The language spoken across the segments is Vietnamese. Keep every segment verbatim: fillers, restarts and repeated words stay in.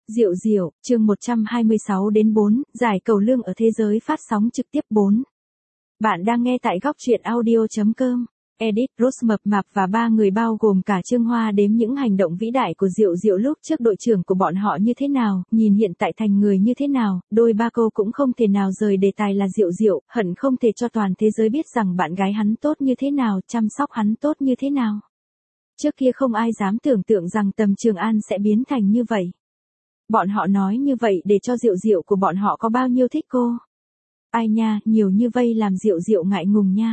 Diệu diệu, chương một trăm hai mươi sáu đến bốn, giải cầu lương ở thế giới phát sóng trực tiếp bốn. Bạn đang nghe tại góc truyện audio chấm com. Edit, Rose mập mạp và ba người bao gồm cả Trương Hoa đếm những hành động vĩ đại của Diệu Diệu lúc trước đội trưởng của bọn họ như thế nào, nhìn hiện tại thành người như thế nào, đôi ba câu cũng không thể nào rời đề tài là Diệu Diệu, hận không thể cho toàn thế giới biết rằng bạn gái hắn tốt như thế nào, chăm sóc hắn tốt như thế nào. Trước kia không ai dám tưởng tượng rằng Tầm Trường An sẽ biến thành như vậy. Bọn họ nói như vậy để cho Diệu Diệu của bọn họ có bao nhiêu thích cô. Ai nha, nhiều như vây làm Diệu Diệu ngại ngùng nha.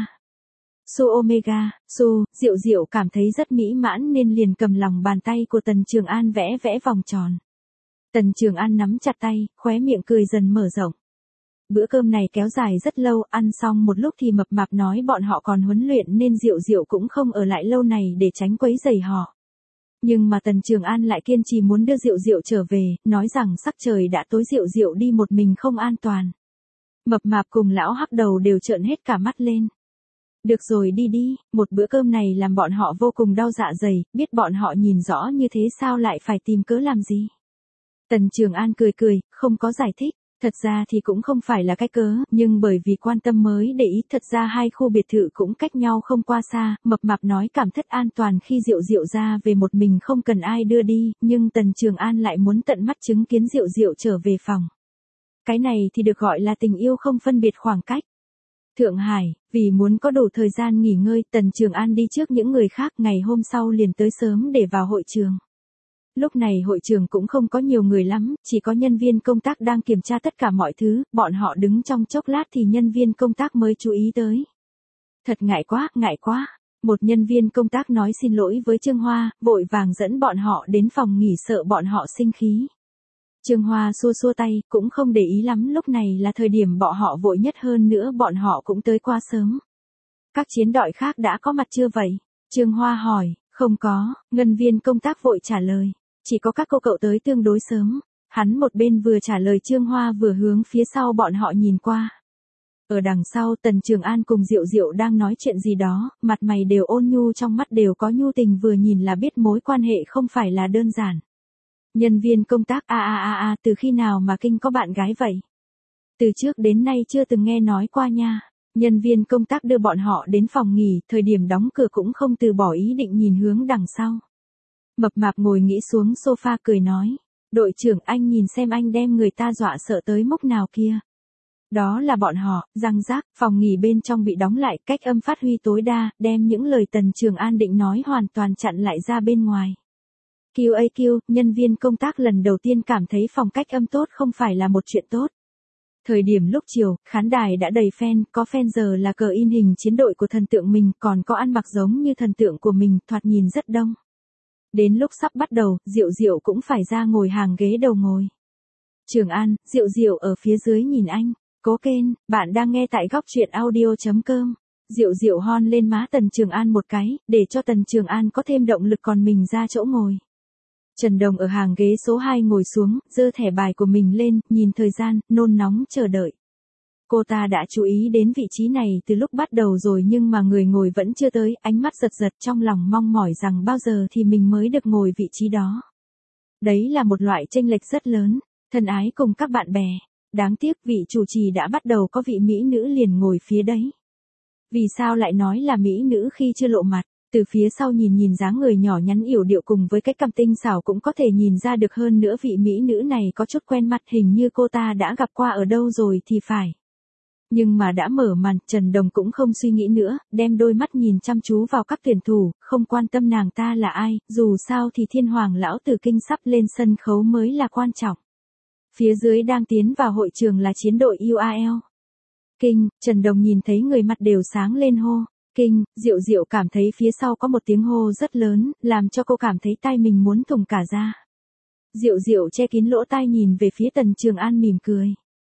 Su Omega, Su, Diệu Diệu cảm thấy rất mỹ mãn nên liền cầm lòng bàn tay của Tần Trường An vẽ vẽ vòng tròn. Tần Trường An nắm chặt tay, khóe miệng cười dần mở rộng. Bữa cơm này kéo dài rất lâu, ăn xong một lúc thì mập mạp nói bọn họ còn huấn luyện nên Diệu Diệu cũng không ở lại lâu này để tránh quấy rầy họ. Nhưng mà Tần Trường An lại kiên trì muốn đưa Diệu Diệu trở về, nói rằng sắc trời đã tối Diệu Diệu đi một mình không an toàn. Mập mạp cùng lão hắc đầu đều trợn hết cả mắt lên. Được rồi đi đi, một bữa cơm này làm bọn họ vô cùng đau dạ dày, biết bọn họ nhìn rõ như thế sao lại phải tìm cớ làm gì. Tần Trường An cười cười, không có giải thích. Thật ra thì cũng không phải là cái cớ, nhưng bởi vì quan tâm mới để ý, thật ra hai khu biệt thự cũng cách nhau không qua xa, mập mạp nói cảm thấy an toàn khi Diệu Diệu ra về một mình không cần ai đưa đi, nhưng Tần Trường An lại muốn tận mắt chứng kiến Diệu Diệu trở về phòng. Cái này thì được gọi là tình yêu không phân biệt khoảng cách. Thượng Hải, vì muốn có đủ thời gian nghỉ ngơi, Tần Trường An đi trước những người khác, ngày hôm sau liền tới sớm để vào hội trường. Lúc này hội trường cũng không có nhiều người lắm, chỉ có nhân viên công tác đang kiểm tra tất cả mọi thứ, bọn họ đứng trong chốc lát thì nhân viên công tác mới chú ý tới. Thật ngại quá, ngại quá. Một nhân viên công tác nói xin lỗi với Trương Hoa, vội vàng dẫn bọn họ đến phòng nghỉ sợ bọn họ sinh khí. Trương Hoa xua xua tay, cũng không để ý lắm, lúc này là thời điểm bọn họ vội nhất, hơn nữa bọn họ cũng tới quá sớm. Các chiến đội khác đã có mặt chưa vậy? Trương Hoa hỏi. Không có, nhân viên công tác vội trả lời. Chỉ có các cô cậu tới tương đối sớm. Hắn một bên vừa trả lời Trương Hoa vừa hướng phía sau bọn họ nhìn qua. Ở đằng sau Tần Trường An cùng Diệu Diệu đang nói chuyện gì đó, mặt mày đều ôn nhu, trong mắt đều có nhu tình, vừa nhìn là biết mối quan hệ không phải là đơn giản. Nhân viên công tác a a a a từ khi nào mà Kinh có bạn gái vậy? Từ trước đến nay chưa từng nghe nói qua nha. Nhân viên công tác đưa bọn họ đến phòng nghỉ, thời điểm đóng cửa cũng không từ bỏ ý định nhìn hướng đằng sau. Mập mạp ngồi nghĩ xuống sofa cười nói. Đội trưởng, anh nhìn xem anh đem người ta dọa sợ tới mức nào kia. Đó là bọn họ, răng rác, phòng nghỉ bên trong bị đóng lại, cách âm phát huy tối đa, đem những lời Tần Trường An định nói hoàn toàn chặn lại ra bên ngoài. quy a quy, nhân viên công tác lần đầu tiên cảm thấy phòng cách âm tốt không phải là một chuyện tốt. Thời điểm lúc chiều, khán đài đã đầy fan, có fan giờ là cờ in hình chiến đội của thần tượng mình, còn có ăn mặc giống như thần tượng của mình, thoạt nhìn rất đông. Đến lúc sắp bắt đầu, Diệu Diệu cũng phải ra ngồi hàng ghế đầu ngồi. Trường An, Diệu Diệu ở phía dưới nhìn anh. Cố kên, bạn đang nghe tại góc truyện audio chấm com. Diệu Diệu hon lên má Tần Trường An một cái, để cho Tần Trường An có thêm động lực còn mình ra chỗ ngồi. Trần Đồng ở hàng ghế số hai ngồi xuống, giơ thẻ bài của mình lên, nhìn thời gian, nôn nóng chờ đợi. Cô ta đã chú ý đến vị trí này từ lúc bắt đầu rồi nhưng mà người ngồi vẫn chưa tới, ánh mắt giật giật, trong lòng mong mỏi rằng bao giờ thì mình mới được ngồi vị trí đó. Đấy là một loại chênh lệch rất lớn. Thân ái cùng các bạn bè. Đáng tiếc vị chủ trì đã bắt đầu có vị mỹ nữ liền ngồi phía đấy. Vì sao lại nói là mỹ nữ khi chưa lộ mặt? Từ phía sau nhìn nhìn dáng người nhỏ nhắn yểu điệu cùng với cái cằm tinh xảo cũng có thể nhìn ra được, hơn nữa vị mỹ nữ này có chút quen mặt, hình như cô ta đã gặp qua ở đâu rồi thì phải. Nhưng mà đã mở màn, Trần Đồng cũng không suy nghĩ nữa, đem đôi mắt nhìn chăm chú vào các tuyển thủ, không quan tâm nàng ta là ai, dù sao thì Thiên Hoàng lão tử Kinh sắp lên sân khấu mới là quan trọng. Phía dưới đang tiến vào hội trường là chiến đội u a lờ. Kinh, Trần Đồng nhìn thấy người mặt đều sáng lên hô. Kinh, Diệu Diệu cảm thấy phía sau có một tiếng hô rất lớn, làm cho cô cảm thấy tai mình muốn thủng cả ra. Diệu Diệu che kín lỗ tai nhìn về phía Tần Trường An mỉm cười.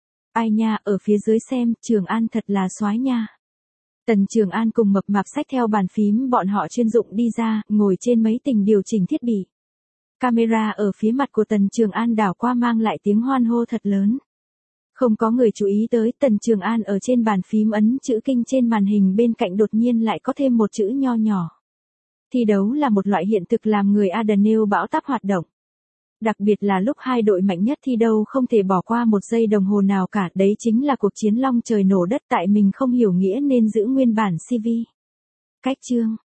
Ai nha, ở phía dưới xem, Trường An thật là soái nha. Tần Trường An cùng mập mạp xách theo bàn phím bọn họ chuyên dụng đi ra, ngồi trên mấy tình điều chỉnh thiết bị. Camera ở phía mặt của Tần Trường An đảo qua mang lại tiếng hoan hô thật lớn. Không có người chú ý tới, Tần Trường An ở trên bàn phím ấn chữ Kinh trên màn hình bên cạnh đột nhiên lại có thêm một chữ nho nhỏ. Thi đấu là một loại hiện thực làm người Adenêu bão táp hoạt động. Đặc biệt là lúc hai đội mạnh nhất thi đấu không thể bỏ qua một giây đồng hồ nào cả, đấy chính là cuộc chiến long trời nổ đất tại mình không hiểu nghĩa nên giữ nguyên bản xê vê. Cách chương